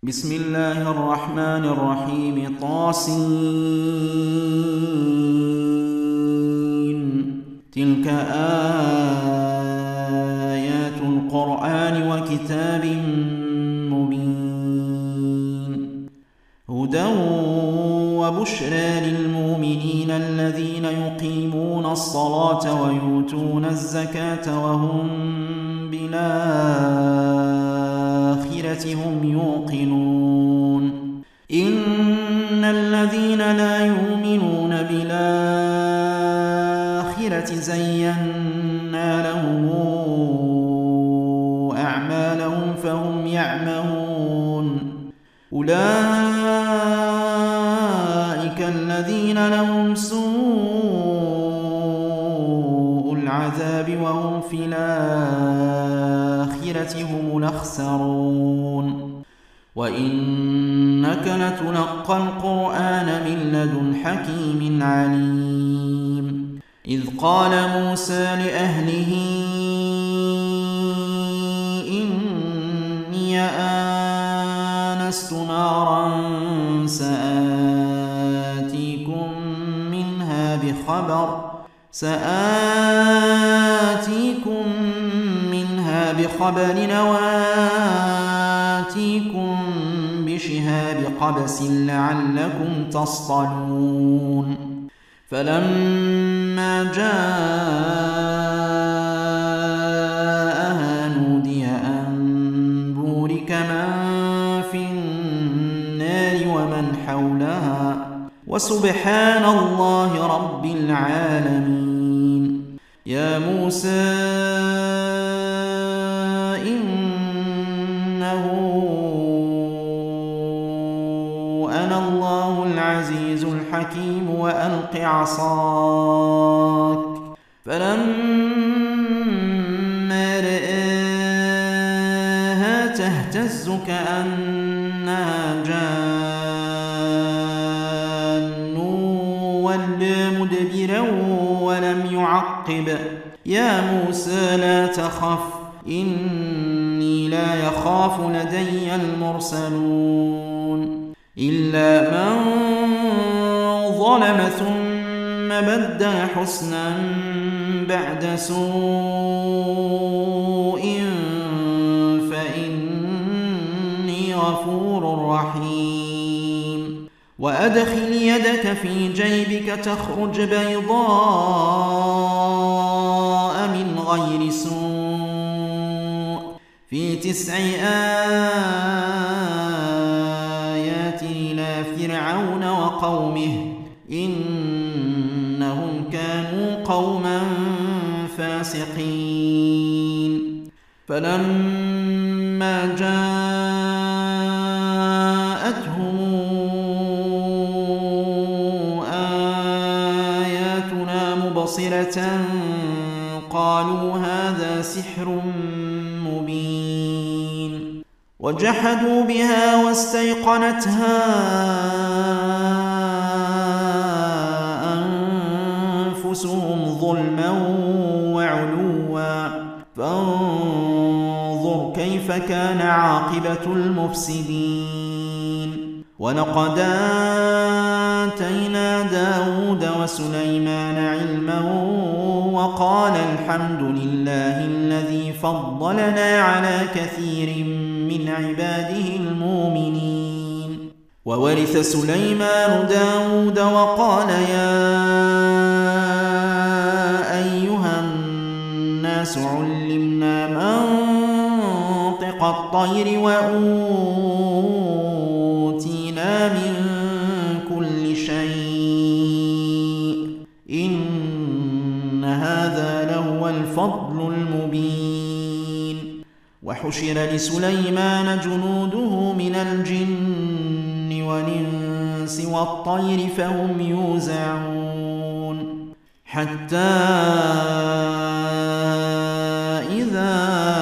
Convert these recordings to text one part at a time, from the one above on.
بسم الله الرحمن الرحيم طاسين. تلك آيات القرآن وكتاب مبين، هدى وبشرى للمؤمنين الذين يقيمون الصلاة ويؤتون الزكاة وهم بالآخرة هم يوقنون. إن الذين لا يؤمنون بالآخرة زينا لهم أعمالهم فهم يعمهون. أولئك الذين لهم سوء العذاب وهم في الآخرة هم الأخسرون. وإنك لتلقى القرآن من لدن حكيم عليم. إذ قال موسى لأهله إني آنست نارا سآتيكم منها بخبر وآتيكم بشهاب قبس لعلكم تصطلون. فلما جاءها نودي أن بورك من في النار ومن حولها وسبحان الله رب العالمين. يا موسى إنه أنا الله العزيز الحكيم وألق عصاك. فلما رآها تهتز كأنها جان ولى مدبرا ولم يعقب. يا موسى لا تخف إني لا يخاف لدي المرسلون. إلا من ظلم ثم بدل حسنا بعد سوء فإني غفور رحيم. وأدخل يدك في جيبك تخرج بيضاء من غير سوء في 9 آيات إلى فرعون وقومه إنهم كانوا قوما فاسقين. فلما جاءتهم آياتنا مبصرة قالوا هذا سحر مبين. وجحدوا بها واستيقنتها أنفسهم ظلما وعلوا فانظر كيف كان عاقبة المفسدين. ولقد آتينا داود وسليمان علما وقال الحمد لله الذي فضلنا على كثير من عباده المؤمنين. وورث سليمان داود وقال يا أيها الناس علمنا منطق الطير وأوتينا من كل شيء إن هذا لهو الفضل المبين. وحشر لسليمان جنوده من الجن والإنس والطير فهم يوزعون. حتى إذا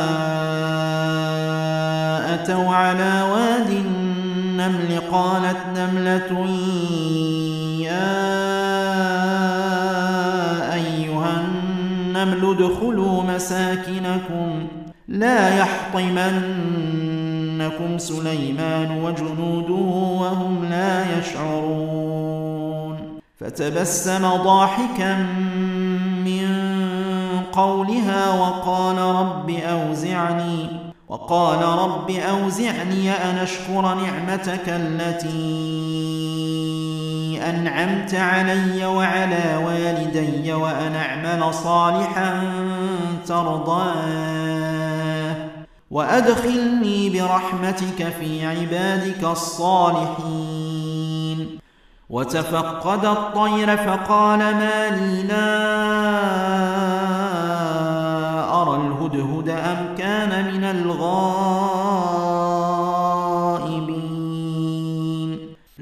أتوا على واد النمل قالت نملة يا أيها النمل ادخلوا مساكنكم لا يحطمنكم يَأْتِيَنَّكُمْ سُلَيْمَانُ وَجُنُودُهُ وَهُمْ لَا يَشْعُرُونَ فَتَبَسَّمَ ضَاحِكًا مِّن قَوْلِهَا وقال رب أوزعني أن أشكر نعمتك التي أنعمت علي وعلى والدي وأن أعمل صالحا ترضاه وأدخلني برحمتك في عبادك الصالحين. وتفقد الطير فقال ما لي لا أرى الهدهد أم كان من الغائبين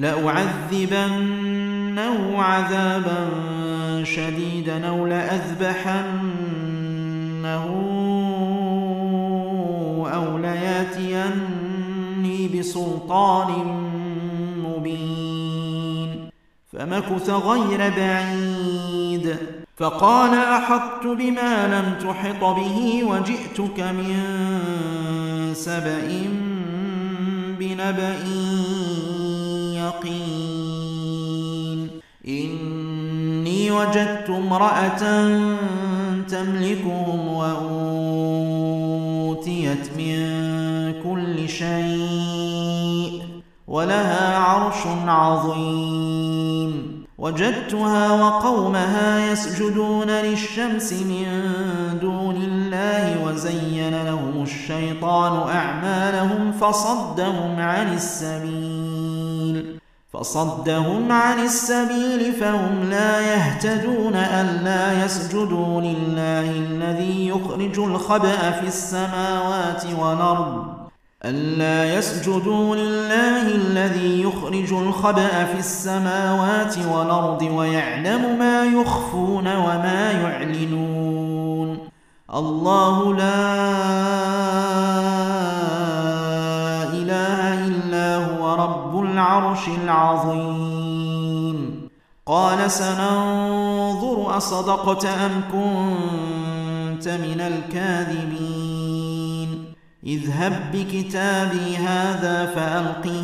لأعذبنه عذابا شديدا أو لأذبحنه أو لياتيني بسلطان مبين. فمكث غير بعيد فقال أحطت بما لم تحط به وجئتك من سبأ بنبأ يقين. إني وجدت امرأة تملكهم وأوتيت من كل شيء ولها عرش عظيم. وجدتها وقومها يسجدون للشمس من دون الله وزين لهم الشيطان أعمالهم فصدهم عن السبيل فهم لا يهتدون ألا يسجدوا لله الذي يخرج الخبأ في السماوات والأرض ويعلم ما يخفون وما يعلنون. الله لا إله إلا هو رب العرش العظيم. قال سننظر أصدقت أم كنت من الكاذبين. اذهب بكتابي هذا فألقه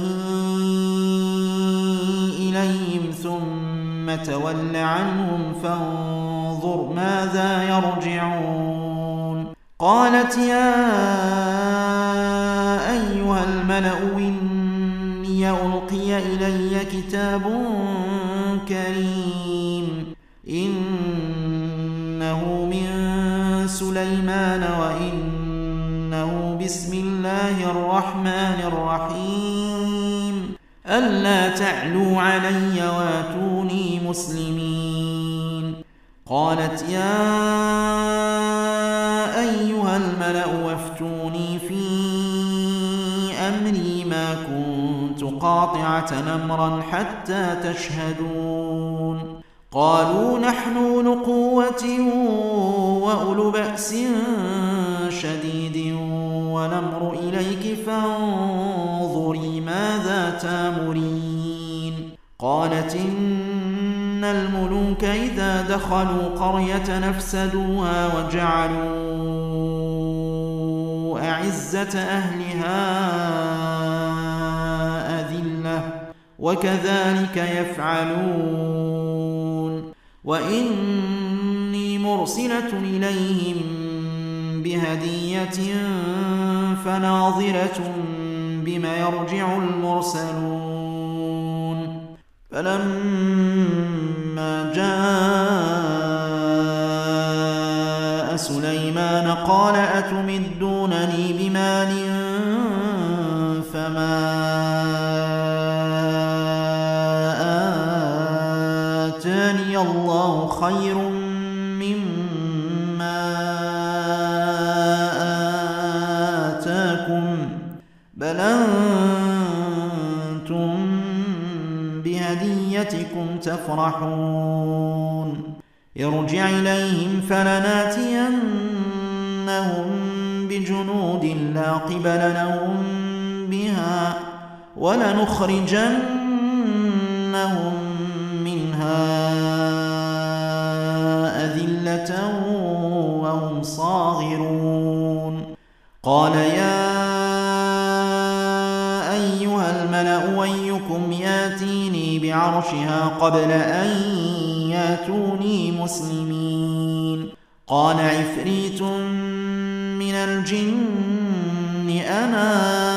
إليهم ثم تول عنهم فانظر ماذا يرجعون. قالت يا أيها الملأ إني ألقي إلي كتاب كريم إنه من سليمان وإنه بسم الله الرحمن الرحيم ألا تعلوا علي واتوني مسلمين. قالت يا أيها الملأ وافتوني في أمري ما كنت قاطعة أمرا حتى تشهدون. قالوا نحن أولو قوة وأولو بأس شديد والأمر إليك فانظري ماذا تامرين. قالت إن الملوك إذا دخلوا قرية نفسدوها وجعلوا أعزة أهلها أذلة وكذلك يفعلون. وإني مرسلة إليهم بهدية فناظرة بما يرجع المرسلون. فلما جاء سليمان قال أتمدونني بمال فما آتاني الله خير مما آتاكم بل أنتم بهديتكم تفرحون. ارجع إليهم فلناتينهم بجنود لا قبل لهم بها ولنخرجنهم منها أذلة وهم صاغرون. قال يا الملأ أيكم ياتيني بعرشها قبل أن ياتوني مسلمين قال عفريت من الجن أنا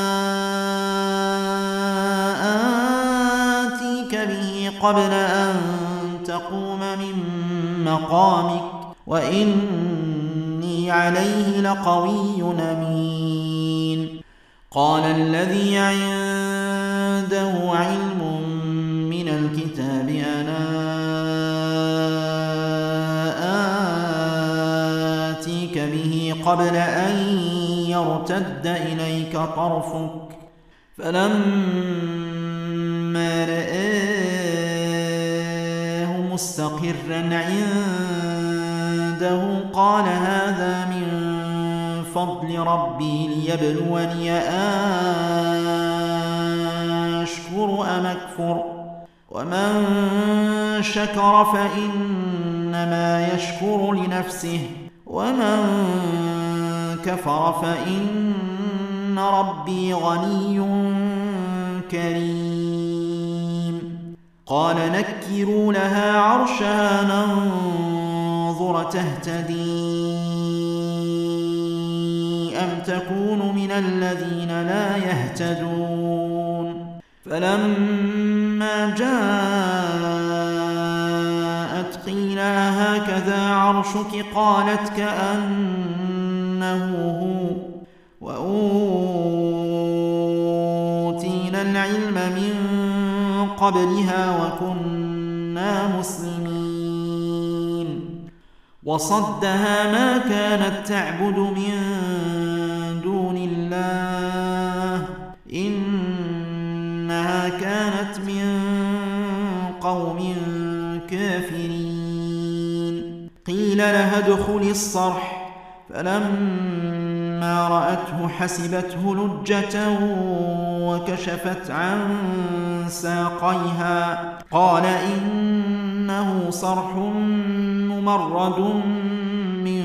آتيك به قبل أن تقوم من مقامك وإني عليه لقوي أمين قال الذي عنده علم من الكتاب أنا آتيك به قبل أن يرتد إليك طرفك فلما رآه مستقرا عنده قال هذا من فضل ربي ليبلوني أشكر أم أكفر ومن شكر فإنما يشكر لنفسه ومن كفر فإن ربي غني كريم قال نكروا لها عرشها ننظر تهتدي أم تكون من الذين لا يهتدون فلما جاءت قيل هكذا عرشك قالت كأنه هو وأوتينا العلم من قبلها وكنا مسلمين وصدها ما كانت تعبد من دون الله إنها كانت من قوم كافرين قيل لها ادخل الصرح فلما رأته حسبته لجة وكشفت عن ساقيها قال إنه صرح ممرد من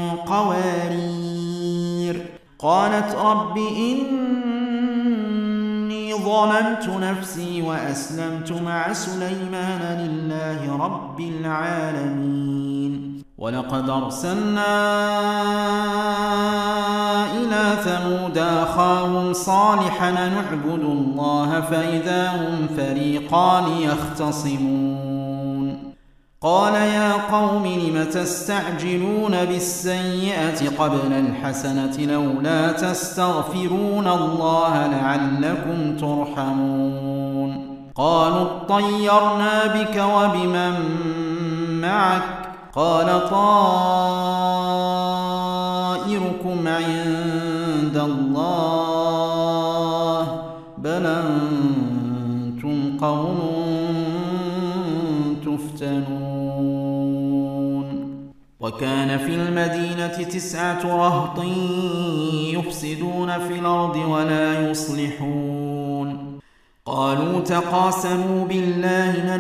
قوارير قالت رب إني ظلمت نفسي وأسلمت مع سليمان لله رب العالمين ولقد أرسلنا إلى ثمود أخاهم صالحا أن اعبدوا الله فإذا هم فريقان يختصمون قال يا قوم لم تستعجلون بالسيئة قبل الحسنة لولا تستغفرون الله لعلكم ترحمون قالوا اطيرنا بك وبمن معك قال طائركم عند الله بل أنتم قوم تفتنون وكان في المدينة 9 رهط يفسدون في الأرض ولا يصلحون قالوا تقاسموا بالله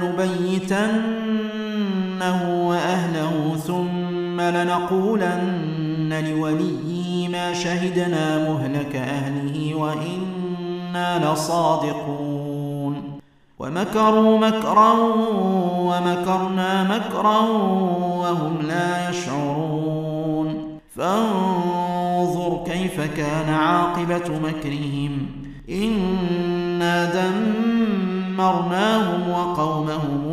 لنبيتنه وأهله ثم لنقولن لوليه ما شهدنا مهلك أهله وإنا لصادقون ومكروا مكرا ومكرنا مكرا وهم لا يشعرون فانظر كيف كان عاقبة مكرهم إنا دمرناهم وقومهم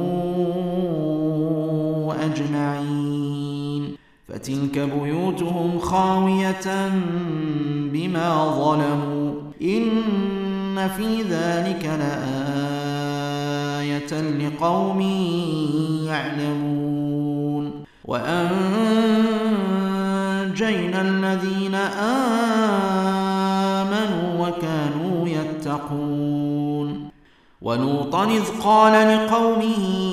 أجمعين فتلك بيوتهم خاوية بما ظلموا إن في ذلك لآية لقوم يعلمون وأنجينا الذين آمنوا وكانوا يتقون ولوطا إذ قال لقومه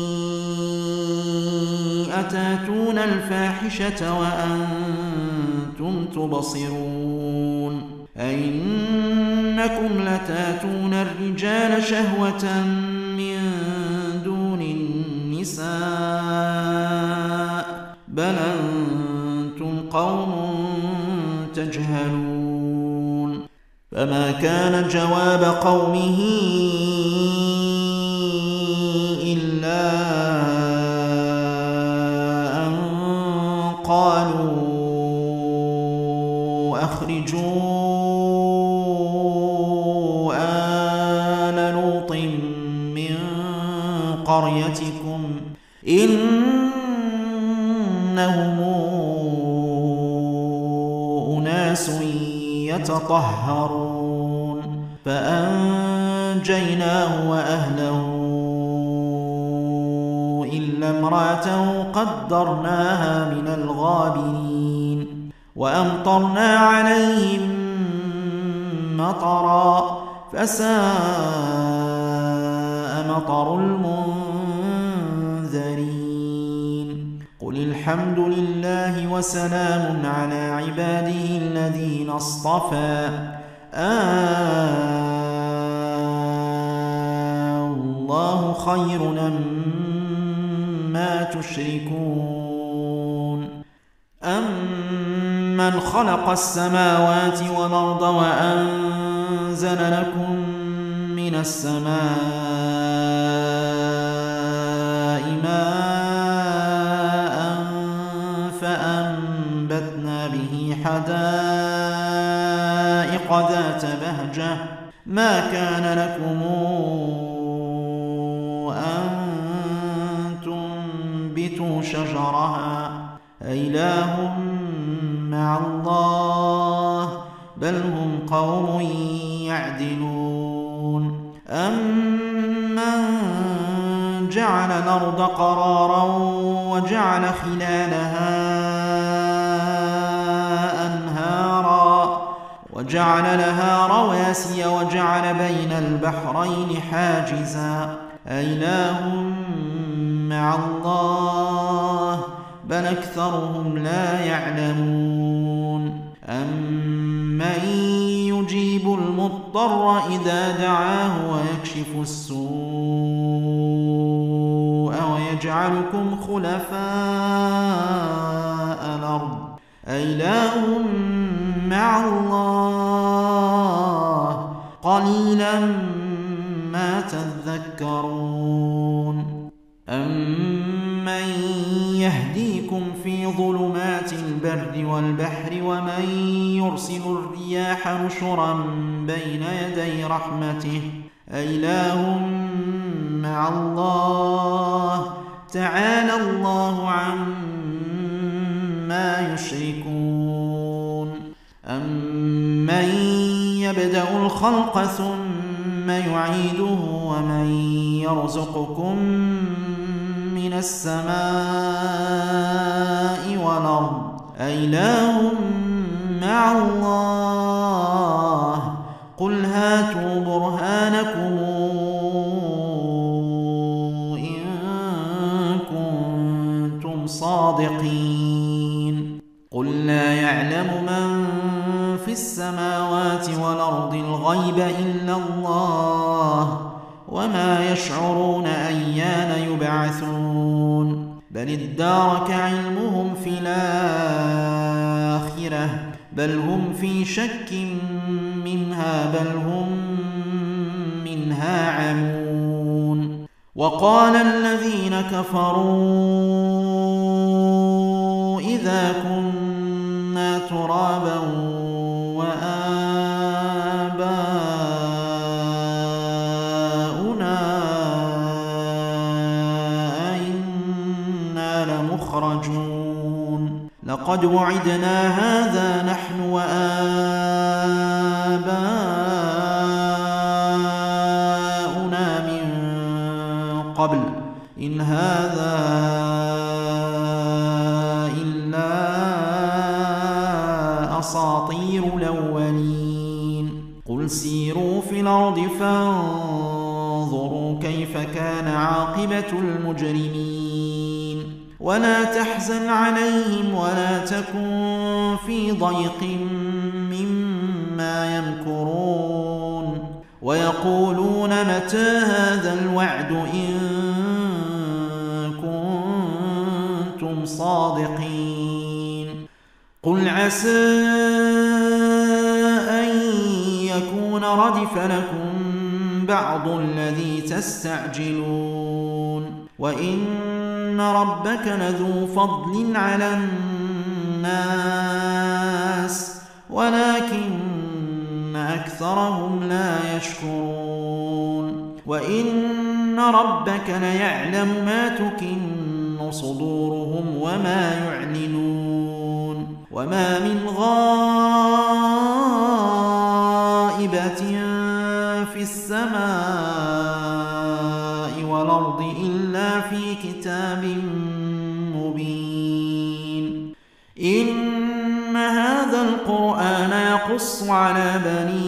أتاتون الفاحشة وأنتم تبصرون أئنكم لتاتون الرجال شهوة من دون النساء بل أنتم قوم تجهلون فما كان جواب قومه إلا أن قالوا أخرجوا آل لوط من قريتكم إنهم أناس يتطهرون فأنجيناه وأهله إلا امرأته قدرناها من الغابرين وأمطرنا عليهم مطرا فساء مطر المنذرين قل الحمد لله وسلام على عباده الذين اصطفى الله خير أمّا تشركون أمن خلق السماوات والأرض وأنزل لكم من السماء ماء فأنبتنا به حدائق ذات بهجة ما كان لكم أن تنبتوا شجرها أإله مع الله بل هم قوم يعدلون أمن جعل الأرض قرارا وجعل خلالها أنهارا وجعل لها رواسي وجعل بين البحرين حاجزا أإله مع الله بل أكثرهم لا يعلمون أمن يجيب المضطر إذا دعاه ويكشف السوء ويجعلكم خلفاء الأرض أإله مع الله قليلا ما تذكرون أمن يهديكم في ظلمات البر والبحر ومن يرسل الرياح نشرا بين يدي رحمته أإله مع الله تعالى الله عما يشركون أمن يبدأ الخلق ثم يعيده ومن يرزقكم من السماء والأرض أإله مع الله قل هاتوا برهانكم إن كنتم صادقين قل لا يعلم من في السماوات والأرض الغيب إلا الله وما يشعرون أيان يبعثون بل ادارك علمهم في الآخرة بل هم في شك منها بل هم منها عمون وقال الذين كفروا إذا كنا ترابا لقد وعدنا هذا نحن وآباؤنا من قبل إن هذا إلا أساطير الأولين قل سيروا في الأرض فانظروا كيف كان عاقبة المجرمين ولا تحزن عليهم ولا تكن في ضيق مما يمكرون ويقولون متى هذا الوعد إن كنتم صادقين قل عسى أن يكون ردف لكم بعض الذي تستعجلون وإن ربك لذو فضل على الناس ولكن أكثرهم لا يشكرون وإن ربك ليعلم ما تكن صدورهم وما يعلنون وما من غائبة في السماء والأرض إلا في كتاب مبين إن هذا القرآن يقص على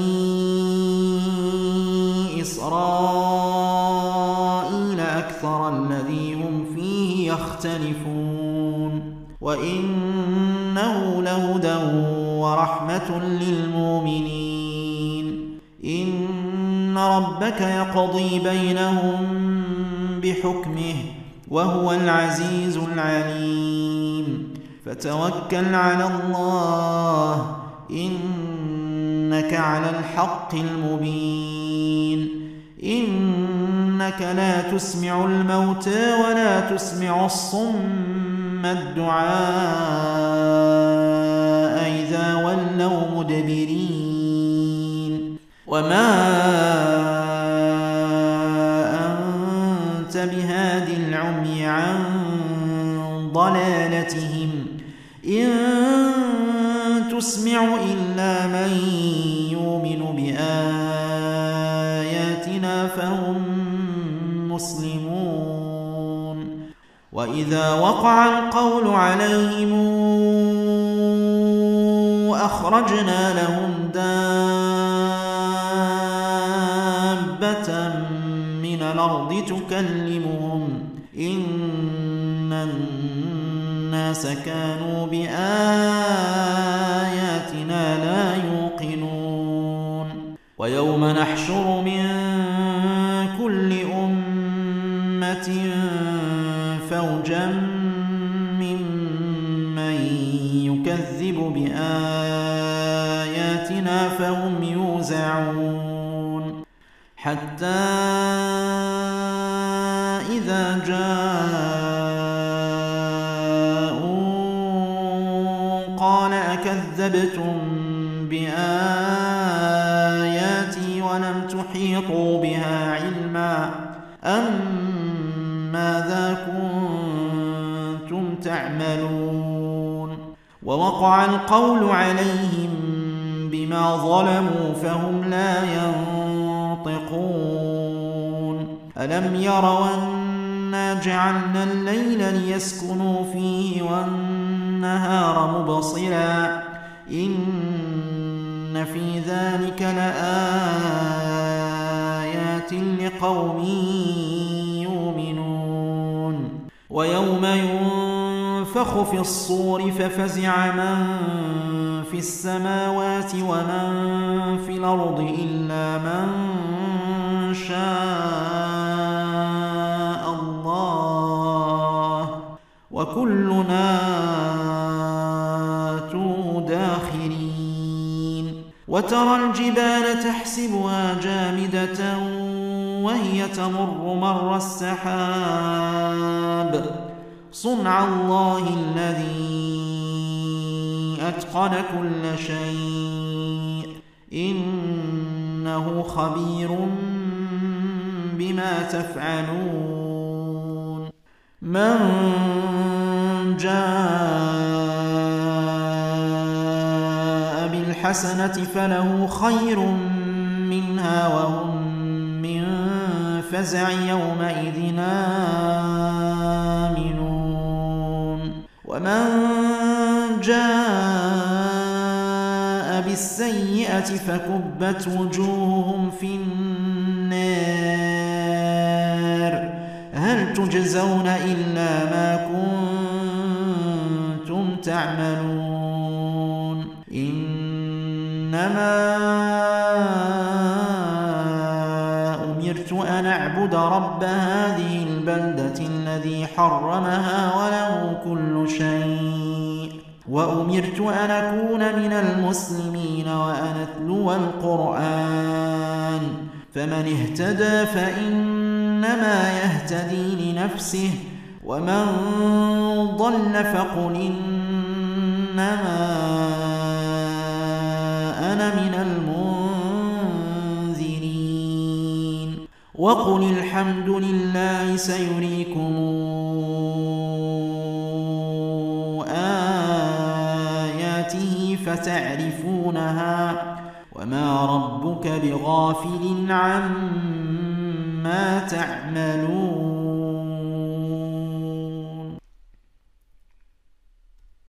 بني إسرائيل أكثر الذي هم فيه يختلفون وإنه لهدى ورحمة للمؤمنين إن ربك يقضي بينهم بحكمه وهو العزيز العليم فتوكل على الله إنك على الحق المبين إنك لا تسمع الموتى ولا تسمع الصم الدعاء إذا ولوا مدبرين وما أنت بهاد العمي عن ضلالتهم إن تسمع إلا من يؤمن بآياتنا فهم مسلمون وإذا وقع القول عليهم أخرجنا لهم دابة من الأرض تكلمهم إن الناس كانوا بآياتنا لا يوقنون ويوم نحشر من كل أمة فوجا ممن يكذب بآياتنا فهم يوزعون حتى إذا جاءوا قال أكذبتم بآياتي ولم تحيطوا بها علما أم ماذا كنتم تعملون ووقع القول عليهم بما ظلموا فهم لا ينطقون ألم يروا أنا جعلنا الليل ليسكنوا فيه والنهار مبصرا إن في ذلك لآيات لقوم يؤمنون ويوم ينفخ في الصور ففزع من في السماوات ومن في الأرض إلا من شاء الله وكلنا آتوه داخرين وترى الجبال تحسبها جامدة وهي تمر مر السحاب صنع الله الذي أتقن كل شيء إنه خبير بما تفعلون من جاء بالحسنة فله خير منها وهم من فزع يومئذ آمنون ومن جاء بالسيئة فكبت وجوههم في النار هل تجزون إلا ما كنتم تعملون إنما أمرت أن أعبد رب هذه البلدة الذي حرمها وله كل شيء وأمرت أن أكون من المسلمين وأن أتلو القرآن فمن اهتدى فإنما يهتدي لنفسه ومن ضل فقل إنما أنا من المنذرين وقل الحمد لله سيريكم آياته فتعرفونها وما ربك بغافل عما تعملون